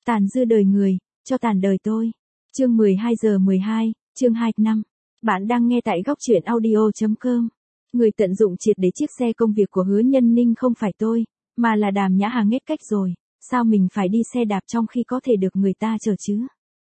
Tàn dư đời người, cho tàn đời tôi. Chương 12 giờ 12, chương 25. Bạn đang nghe tại góc truyện audio.com. Người tận dụng triệt để chiếc xe công việc của Hứa Nhân Ninh không phải tôi, mà là Đàm Nhã Hằng hết cách rồi, sao mình phải đi xe đạp trong khi có thể được người ta chở chứ?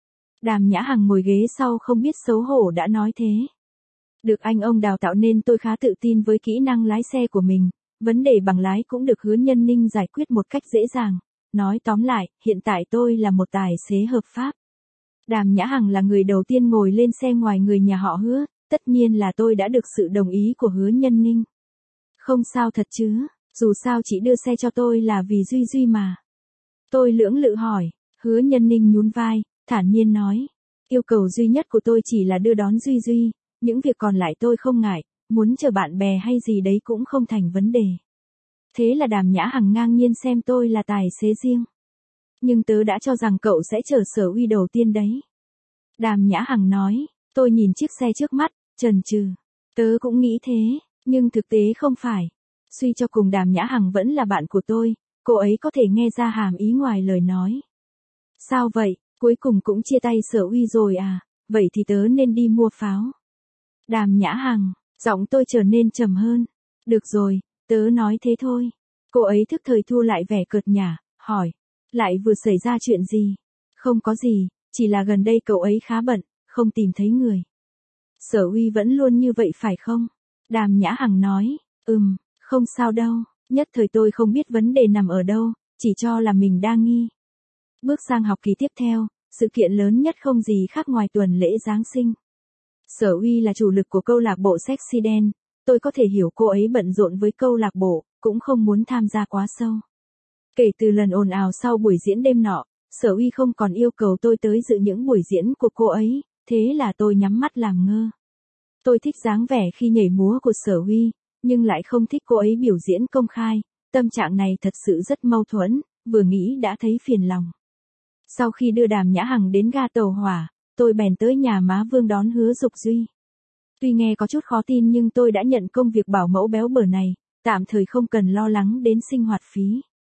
Đàm Nhã Hằng ngồi ghế sau không biết xấu hổ đã nói thế. Được anh ông đào tạo nên tôi khá tự tin với kỹ năng lái xe của mình, vấn đề bằng lái cũng được Hứa Nhân Ninh giải quyết một cách dễ dàng. Nói tóm lại, hiện tại tôi là một tài xế hợp pháp. Đàm Nhã Hằng là người đầu tiên ngồi lên xe ngoài người nhà họ Hứa, tất nhiên là tôi đã được sự đồng ý của Hứa Nhân Ninh. Không sao thật chứ, dù sao chị đưa xe cho tôi là vì Duy Duy mà. Tôi lưỡng lự hỏi, Hứa Nhân Ninh nhún vai, thản nhiên nói. Yêu cầu duy nhất của tôi chỉ là đưa đón Duy Duy, những việc còn lại tôi không ngại, muốn chờ bạn bè hay gì đấy cũng không thành vấn đề. Thế là Đàm Nhã Hằng ngang nhiên xem tôi là tài xế riêng. Nhưng tớ đã cho rằng cậu sẽ chở Sở Uy đầu tiên đấy. Đàm Nhã Hằng nói, tôi nhìn chiếc xe trước mắt, chần chừ. Tớ cũng nghĩ thế, nhưng thực tế không phải. Suy cho cùng Đàm Nhã Hằng vẫn là bạn của tôi, cô ấy có thể nghe ra hàm ý ngoài lời nói. Sao vậy, cuối cùng cũng chia tay Sở Uy rồi à, vậy thì tớ nên đi mua pháo. Đàm Nhã Hằng, giọng tôi trở nên trầm hơn. Được rồi, tớ nói thế thôi. Cô ấy thức thời thu lại vẻ cợt nhả, hỏi. Lại vừa xảy ra chuyện gì? Không có gì, chỉ là gần đây cậu ấy khá bận, không tìm thấy người. Sở Uy vẫn luôn như vậy phải không? Đàm Nhã Hằng nói. Không sao đâu, nhất thời tôi không biết vấn đề nằm ở đâu, chỉ cho là mình đang nghi. Bước sang học kỳ tiếp theo, sự kiện lớn nhất không gì khác ngoài tuần lễ Giáng sinh. Sở Uy là chủ lực của câu lạc bộ Sexy Dance, tôi có thể hiểu cô ấy bận rộn với câu lạc bộ, cũng không muốn tham gia quá sâu. Kể từ lần ồn ào sau buổi diễn đêm nọ, Sở Uy không còn yêu cầu tôi tới dự những buổi diễn của cô ấy, thế là tôi nhắm mắt làm ngơ. Tôi thích dáng vẻ khi nhảy múa của Sở Uy, nhưng lại không thích cô ấy biểu diễn công khai, tâm trạng này thật sự rất mâu thuẫn, vừa nghĩ đã thấy phiền lòng. Sau khi đưa Đàm Nhã Hằng đến ga tàu hỏa, tôi bèn tới nhà má Vương đón Hứa Dục Duy. Tuy nghe có chút khó tin nhưng tôi đã nhận công việc bảo mẫu béo bở này, tạm thời không cần lo lắng đến sinh hoạt phí.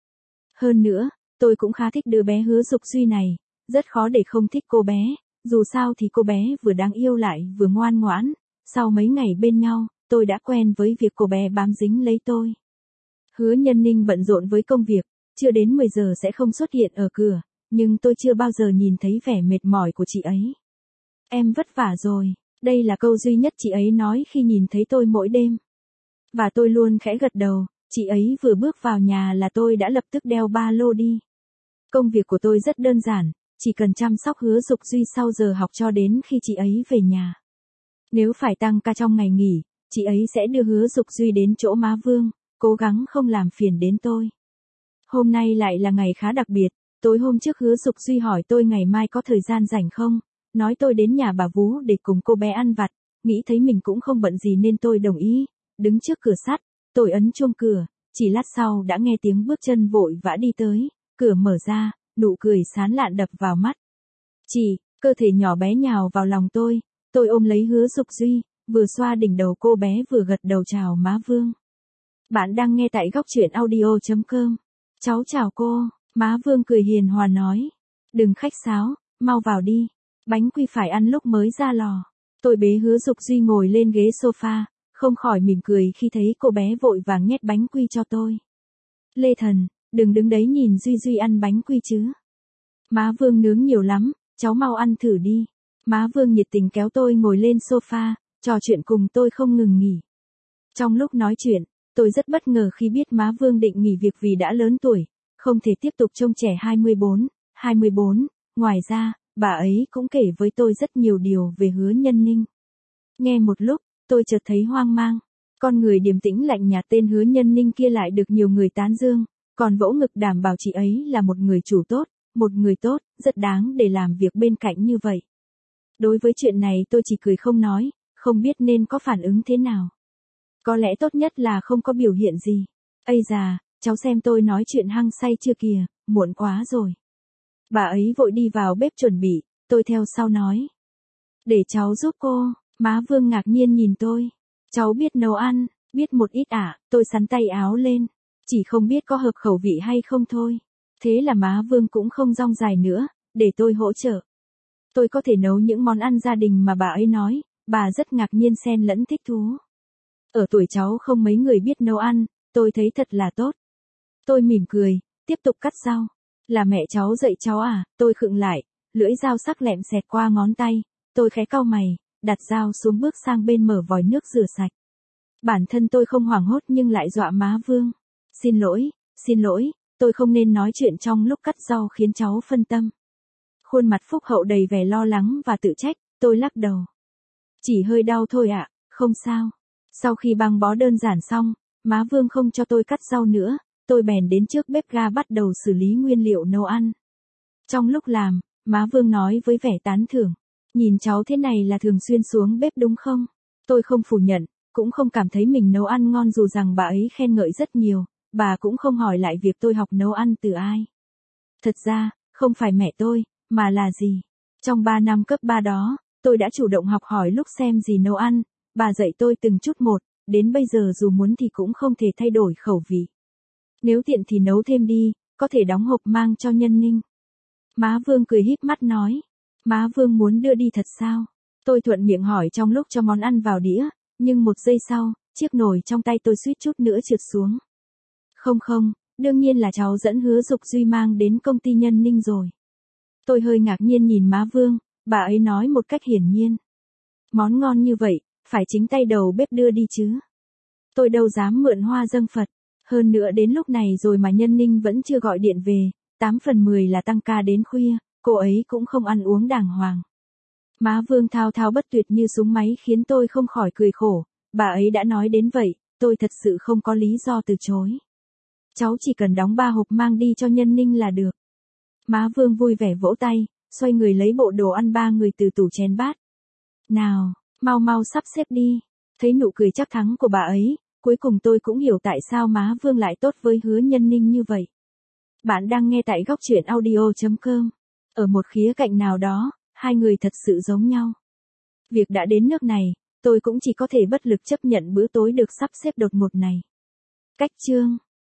Hơn nữa, tôi cũng khá thích đứa bé Hứa Dục Duy này, rất khó để không thích cô bé, dù sao thì cô bé vừa đáng yêu lại vừa ngoan ngoãn, sau mấy ngày bên nhau, tôi đã quen với việc cô bé bám dính lấy tôi. Hứa Nhân Ninh bận rộn với công việc, chưa đến 10 giờ sẽ không xuất hiện ở cửa, nhưng tôi chưa bao giờ nhìn thấy vẻ mệt mỏi của chị ấy. Em vất vả rồi, đây là câu duy nhất chị ấy nói khi nhìn thấy tôi mỗi đêm. Và tôi luôn khẽ gật đầu, chị ấy vừa bước vào nhà là tôi đã lập tức đeo ba lô đi. Công việc của tôi rất đơn giản, chỉ cần chăm sóc Hứa Dục Duy sau giờ học cho đến khi chị ấy về nhà. Nếu phải tăng ca trong ngày nghỉ, chị ấy sẽ đưa Hứa Dục Duy đến chỗ má Vương, cố gắng không làm phiền đến tôi. Hôm nay lại là ngày khá đặc biệt, tối hôm trước Hứa Dục Duy hỏi tôi ngày mai có thời gian rảnh không, nói tôi đến nhà bà Vú để cùng cô bé ăn vặt, nghĩ thấy mình cũng không bận gì nên tôi đồng ý, đứng trước cửa sắt, tôi ấn chuông cửa, chỉ lát sau đã nghe tiếng bước chân vội vã đi tới, cửa mở ra, nụ cười sán lạn đập vào mắt. Chị, cơ thể nhỏ bé nhào vào lòng tôi ôm lấy Hứa Dục Duy, vừa xoa đỉnh đầu cô bé vừa gật đầu chào má Vương. Bạn đang nghe tại góc truyện audio.com. Cháu chào cô, má Vương cười hiền hòa nói. Đừng khách sáo, mau vào đi, bánh quy phải ăn lúc mới ra lò. Tôi bế Hứa Dục Duy ngồi lên ghế sofa, không khỏi mỉm cười khi thấy cô bé vội vàng nhét bánh quy cho tôi. Lê Thần, đừng đứng đấy nhìn Duy Duy ăn bánh quy chứ. Má Vương nướng nhiều lắm, cháu mau ăn thử đi. Má Vương nhiệt tình kéo tôi ngồi lên sofa, trò chuyện cùng tôi không ngừng nghỉ. Trong lúc nói chuyện, tôi rất bất ngờ khi biết má Vương định nghỉ việc vì đã lớn tuổi, không thể tiếp tục trông trẻ 24. Ngoài ra, bà ấy cũng kể với tôi rất nhiều điều về Hứa Nhân Ninh. Nghe một lúc, tôi chợt thấy hoang mang. Con người điềm tĩnh lạnh nhạt tên Hứa Nhân Ninh kia lại được nhiều người tán dương, còn vỗ ngực đảm bảo chị ấy là một người chủ tốt, một người tốt, rất đáng để làm việc bên cạnh như vậy. Đối với chuyện này tôi chỉ cười không nói, không biết nên có phản ứng thế nào. Có lẽ tốt nhất là không có biểu hiện gì. Ây già, cháu xem tôi nói chuyện hăng say chưa kìa, muộn quá rồi. Bà ấy vội đi vào bếp chuẩn bị, tôi theo sau nói. Để cháu giúp cô, má Vương ngạc nhiên nhìn tôi. Cháu biết nấu ăn, biết một ít tôi xắn tay áo lên. Chỉ không biết có hợp khẩu vị hay không thôi. Thế là má Vương cũng không rong dài nữa, để tôi hỗ trợ. Tôi có thể nấu những món ăn gia đình mà bà ấy nói, bà rất ngạc nhiên xen lẫn thích thú. Ở tuổi cháu không mấy người biết nấu ăn, tôi thấy thật là tốt. Tôi mỉm cười, tiếp tục cắt rau. Là mẹ cháu dạy cháu à, tôi khựng lại, lưỡi dao sắc lẹm xẹt qua ngón tay, tôi khẽ cau mày, đặt dao xuống bước sang bên mở vòi nước rửa sạch. Bản thân tôi không hoảng hốt nhưng lại dọa má Vương. Xin lỗi, tôi không nên nói chuyện trong lúc cắt rau khiến cháu phân tâm. Khuôn mặt Phúc Hậu đầy vẻ lo lắng và tự trách, tôi lắc đầu. Chỉ hơi đau thôi ạ, không sao. Sau khi băng bó đơn giản xong, má Vương không cho tôi cắt rau nữa, tôi bèn đến trước bếp ga bắt đầu xử lý nguyên liệu nấu ăn. Trong lúc làm, má Vương nói với vẻ tán thưởng, nhìn cháu thế này là thường xuyên xuống bếp đúng không? Tôi không phủ nhận, cũng không cảm thấy mình nấu ăn ngon dù rằng bà ấy khen ngợi rất nhiều, bà cũng không hỏi lại việc tôi học nấu ăn từ ai. Thật ra, không phải mẹ tôi, mà là gì? Trong 3 năm cấp 3 đó, tôi đã chủ động học hỏi lúc xem gì nấu ăn, bà dạy tôi từng chút một, đến bây giờ dù muốn thì cũng không thể thay đổi khẩu vị. Nếu tiện thì nấu thêm đi, có thể đóng hộp mang cho Nhân Ninh. Má Vương cười híp mắt nói. Má Vương muốn đưa đi thật sao? Tôi thuận miệng hỏi trong lúc cho món ăn vào đĩa, nhưng 1 giây sau, chiếc nồi trong tay tôi suýt chút nữa trượt xuống. Không, đương nhiên là cháu dẫn Hứa Dục Duy mang đến công ty Nhân Ninh rồi. Tôi hơi ngạc nhiên nhìn má Vương, bà ấy nói một cách hiển nhiên. Món ngon như vậy, phải chính tay đầu bếp đưa đi chứ. Tôi đâu dám mượn hoa dâng Phật. Hơn nữa đến lúc này rồi mà Nhân Ninh vẫn chưa gọi điện về, 8 phần 10 là tăng ca đến khuya, cô ấy cũng không ăn uống đàng hoàng. Má Vương thao thao bất tuyệt như súng máy khiến tôi không khỏi cười khổ, bà ấy đã nói đến vậy, tôi thật sự không có lý do từ chối. Cháu chỉ cần đóng 3 hộp mang đi cho Nhân Ninh là được. Má Vương vui vẻ vỗ tay, xoay người lấy bộ đồ ăn 3 người từ tủ chén bát. Nào, mau sắp xếp đi. Thấy nụ cười chắc thắng của bà ấy, cuối cùng tôi cũng hiểu tại sao má Vương lại tốt với Hứa Nhân Ninh như vậy. Bạn đang nghe tại góc truyện audio.com. Ở một khía cạnh nào đó, hai người thật sự giống nhau. Việc đã đến nước này, tôi cũng chỉ có thể bất lực chấp nhận bữa tối được sắp xếp đột ngột này. Cách chương